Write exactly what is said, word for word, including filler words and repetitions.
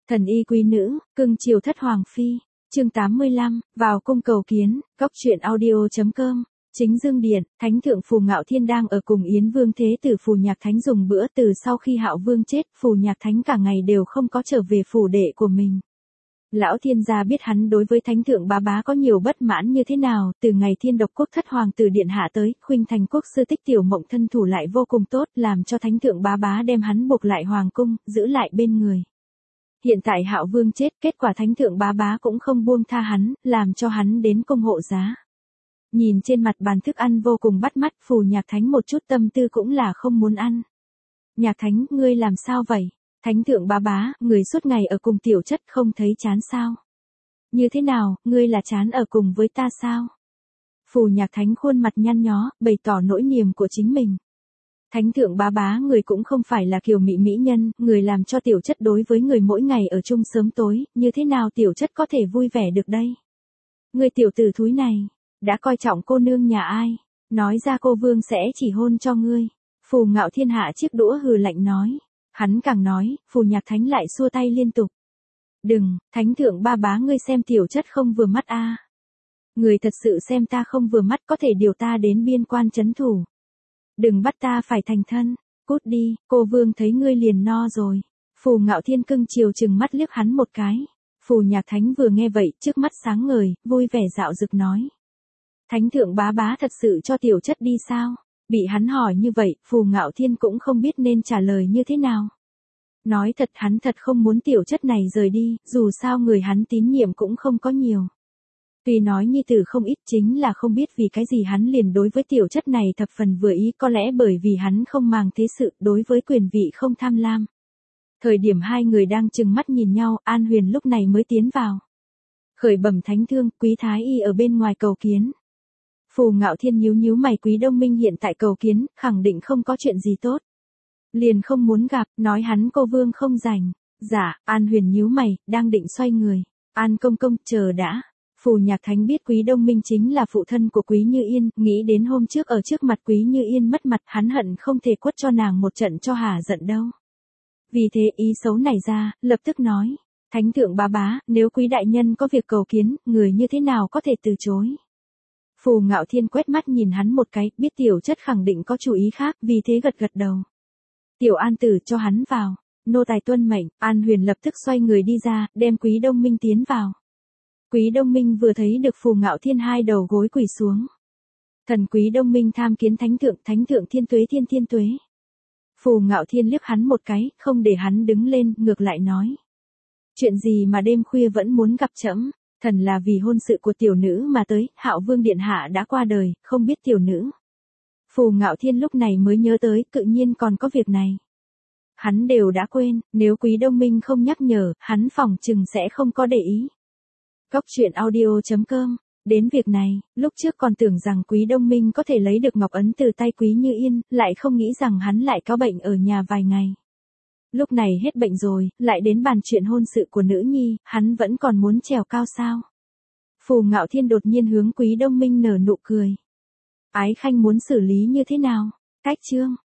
Thần y quý nữ, cưng chiều thất hoàng phi. Chương tám mươi lăm, vào cung cầu kiến, góc truyện audio chấm com. Chính dương điện, Thánh thượng Phù Ngạo Thiên đang ở cùng Yến Vương Thế Tử Phù Nhạc Thánh dùng bữa. Từ sau khi Hạo Vương chết, Phù Nhạc Thánh cả ngày đều không có trở về phủ đệ của mình. Lão thiên gia biết hắn đối với Thánh thượng bá bá có nhiều bất mãn như thế nào, từ ngày Thiên Độc Quốc thất hoàng tử điện hạ tới, Khuynh Thành Quốc sư Tích Tiểu Mộng thân thủ lại vô cùng tốt, làm cho Thánh thượng bá bá đem hắn buộc lại hoàng cung, giữ lại bên người. Hiện tại Hạo Vương chết, kết quả Thánh thượng bá bá cũng không buông tha hắn, làm cho hắn đến cung hộ giá. Nhìn trên mặt bàn thức ăn vô cùng bắt mắt, Phù Nhạc Thánh một chút tâm tư cũng là không muốn ăn. Nhạc Thánh, ngươi làm sao vậy? Thánh thượng bá bá, người suốt ngày ở cùng tiểu chất không thấy chán sao? Như thế nào, ngươi là chán ở cùng với ta sao? Phù Nhạc Thánh khuôn mặt nhăn nhó, bày tỏ nỗi niềm của chính mình. Thánh thượng bá bá, người cũng không phải là kiều mỹ mỹ nhân, người làm cho tiểu chất đối với người mỗi ngày ở chung sớm tối, như thế nào tiểu chất có thể vui vẻ được đây? Người tiểu tử thúi này, đã coi trọng cô nương nhà ai? Nói ra cô vương sẽ chỉ hôn cho ngươi. Phù Ngạo Thiên hạ chiếc đũa hừ lạnh nói. Hắn càng nói, Phù Nhạc Thánh lại xua tay liên tục. Đừng, Thánh thượng ba bá, ngươi xem tiểu chất không vừa mắt a. À. Người thật sự xem ta không vừa mắt có thể điều ta đến biên quan trấn thủ. Đừng bắt ta phải thành thân, cút đi, cô vương thấy ngươi liền no rồi. Phù Ngạo Thiên cưng chiều chừng mắt liếc hắn một cái. Phù Nhạc Thánh vừa nghe vậy, trước mắt sáng ngời, vui vẻ dạo dực nói. Thánh thượng bá bá thật sự cho tiểu chất đi sao? Bị hắn hỏi như vậy, Phù Ngạo Thiên cũng không biết nên trả lời như thế nào. Nói thật, hắn thật không muốn tiểu chất này rời đi, dù sao người hắn tín nhiệm cũng không có nhiều. Tuy nói nhi tử không ít, chính là không biết vì cái gì hắn liền đối với tiểu chất này thập phần vừa ý, có lẽ bởi vì hắn không màng thế sự, đối với quyền vị không tham lam. Thời điểm hai người đang chừng mắt nhìn nhau, An Huyền lúc này mới tiến vào. Khởi bẩm thánh thương, Quý thái y ở bên ngoài cầu kiến. Phù Ngạo Thiên nhíu nhíu mày, Quý Đông Minh hiện tại cầu kiến, khẳng định không có chuyện gì tốt. Liền không muốn gặp, nói hắn cô vương không rảnh. Dạ, An Huyền nhíu mày, đang định xoay người. An công công, chờ đã. Phù Nhạc Thánh biết Quý Đông Minh chính là phụ thân của Quý Như Yên, nghĩ đến hôm trước ở trước mặt Quý Như Yên mất mặt, hắn hận không thể quất cho nàng một trận cho hả giận đâu. Vì thế ý xấu này ra, lập tức nói. Thánh thượng bá bá, nếu Quý đại nhân có việc cầu kiến, người như thế nào có thể từ chối? Phù Ngạo Thiên quét mắt nhìn hắn một cái, biết tiểu chất khẳng định có chủ ý khác, vì thế gật gật đầu. Tiểu An tử, cho hắn vào. Nô tài tuân mệnh. An Huyền lập tức xoay người đi ra, đem Quý Đông Minh tiến vào. Quý Đông Minh vừa thấy được Phù Ngạo Thiên hai đầu gối quỳ xuống. Thần Quý Đông Minh tham kiến thánh thượng, thánh thượng thiên tuế thiên thiên tuế. Phù Ngạo Thiên liếc hắn một cái, không để hắn đứng lên, ngược lại nói. Chuyện gì mà đêm khuya vẫn muốn gặp trẫm? Thần là vì hôn sự của tiểu nữ mà tới, Hạo Vương điện hạ đã qua đời, không biết tiểu nữ. Phù Ngạo Thiên lúc này mới nhớ tới, tự nhiên còn có việc này. Hắn đều đã quên, nếu Quý Đông Minh không nhắc nhở, hắn phỏng chừng sẽ không có để ý. Góc truyện audio chấm com. Đến việc này, lúc trước còn tưởng rằng Quý Đông Minh có thể lấy được ngọc ấn từ tay Quý Như Yên, lại không nghĩ rằng hắn lại có bệnh ở nhà vài ngày. Lúc này hết bệnh rồi, lại đến bàn chuyện hôn sự của nữ nhi, hắn vẫn còn muốn trèo cao sao? Phù Ngạo Thiên đột nhiên hướng Quý Đông Minh nở nụ cười. Ái khanh muốn xử lý như thế nào? Cách chương.